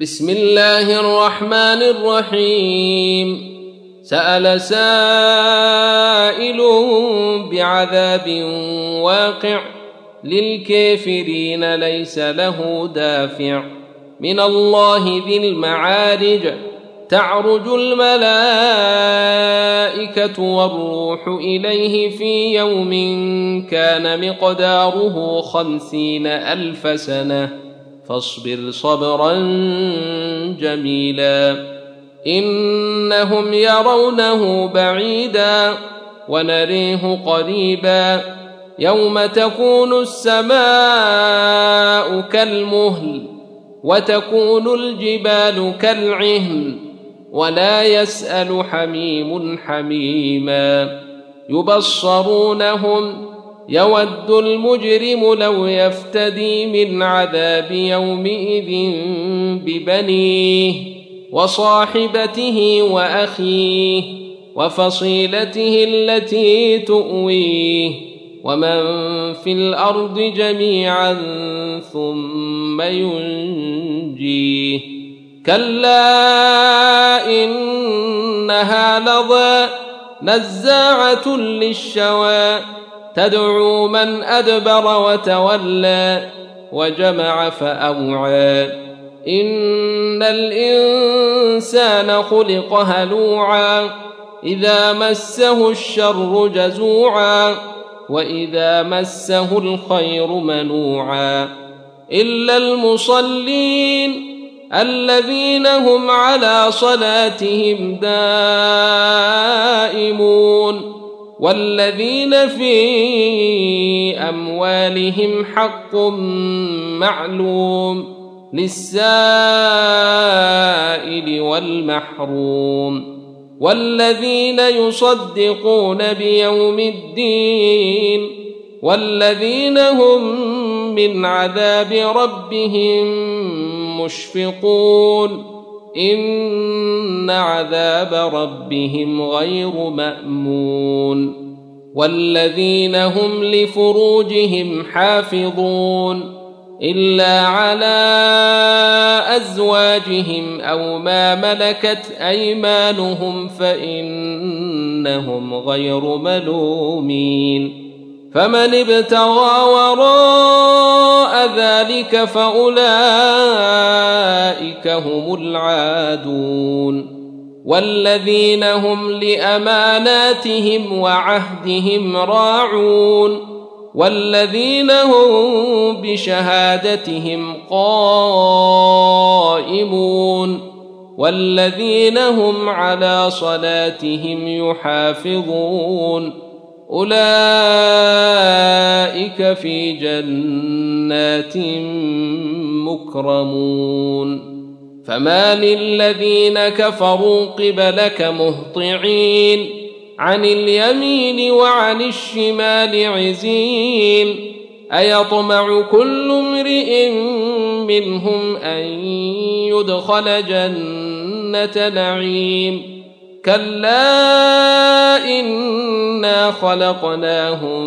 بسم الله الرحمن الرحيم. سأل سائل بعذاب واقع للكافرين ليس له دافع من الله ذي المعارج. تعرج الملائكة والروح إليه في يوم كان مقداره 50,000 سنة فاصبر صبرا جميلا إنهم يرونه بعيدا ونريه قريبا يوم تكون السماء كالمهل وتكون الجبال كالعهن ولا يسأل حميم حميما يبصرونهم يود المجرم لو يفتدي من عذاب يومئذ ببنيه وصاحبته وأخيه وفصيلته التي تؤويه ومن في الأرض جميعا ثم ينجيه كلا إنها لظى نزاعة للشوى تدعو من أدبر وتولى وجمع فأوعى إن الإنسان خلق هلوعا إذا مسه الشر جزوعا وإذا مسه الخير منوعا إلا المصلين الذين هم على صلاتهم دائمون والذين في أموالهم حق معلوم للسائل والمحروم والذين يصدقون بيوم الدين والذين هم من عذاب ربهم مشفقون إن عذاب ربهم غير مأمون والذين هم لفروجهم حافظون إلا على أزواجهم أو ما ملكت أيمانهم فإنهم غير ملومين فمن ابتغى وراء ذلك فأولئك هم العادون والذين هم لأماناتهم وعهدهم راعون والذين هم بشهادتهم قائمون والذين هم على صلاتهم يحافظون أولئك في جنات مكرمون فما للذين كفروا قبلك مهطعين عن اليمين وعن الشمال عزين أيطمع كل امرئ منهم أن يدخل جنة نعيم كلا إنا خلقناهم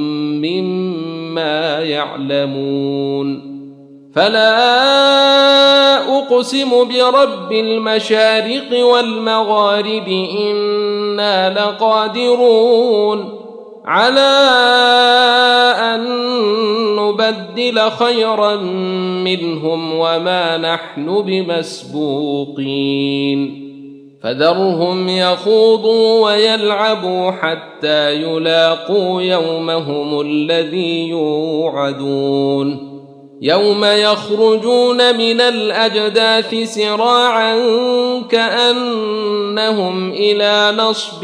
مما يعلمون فلا أقسم برب المشارق والمغارب إنا لقادرون على أن نبدل خيرا منهم وما نحن بمسبوقين فذرهم يخوضوا ويلعبوا حتى يلاقوا يومهم الذي يوعدون يوم يخرجون من الأجداث سراعا كأنهم إلى نصب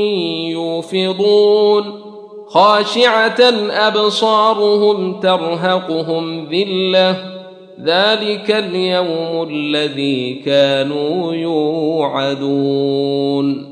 يوفضون خاشعة أبصارهم ترهقهم ذلة ذلك اليوم الذي كانوا يوعدون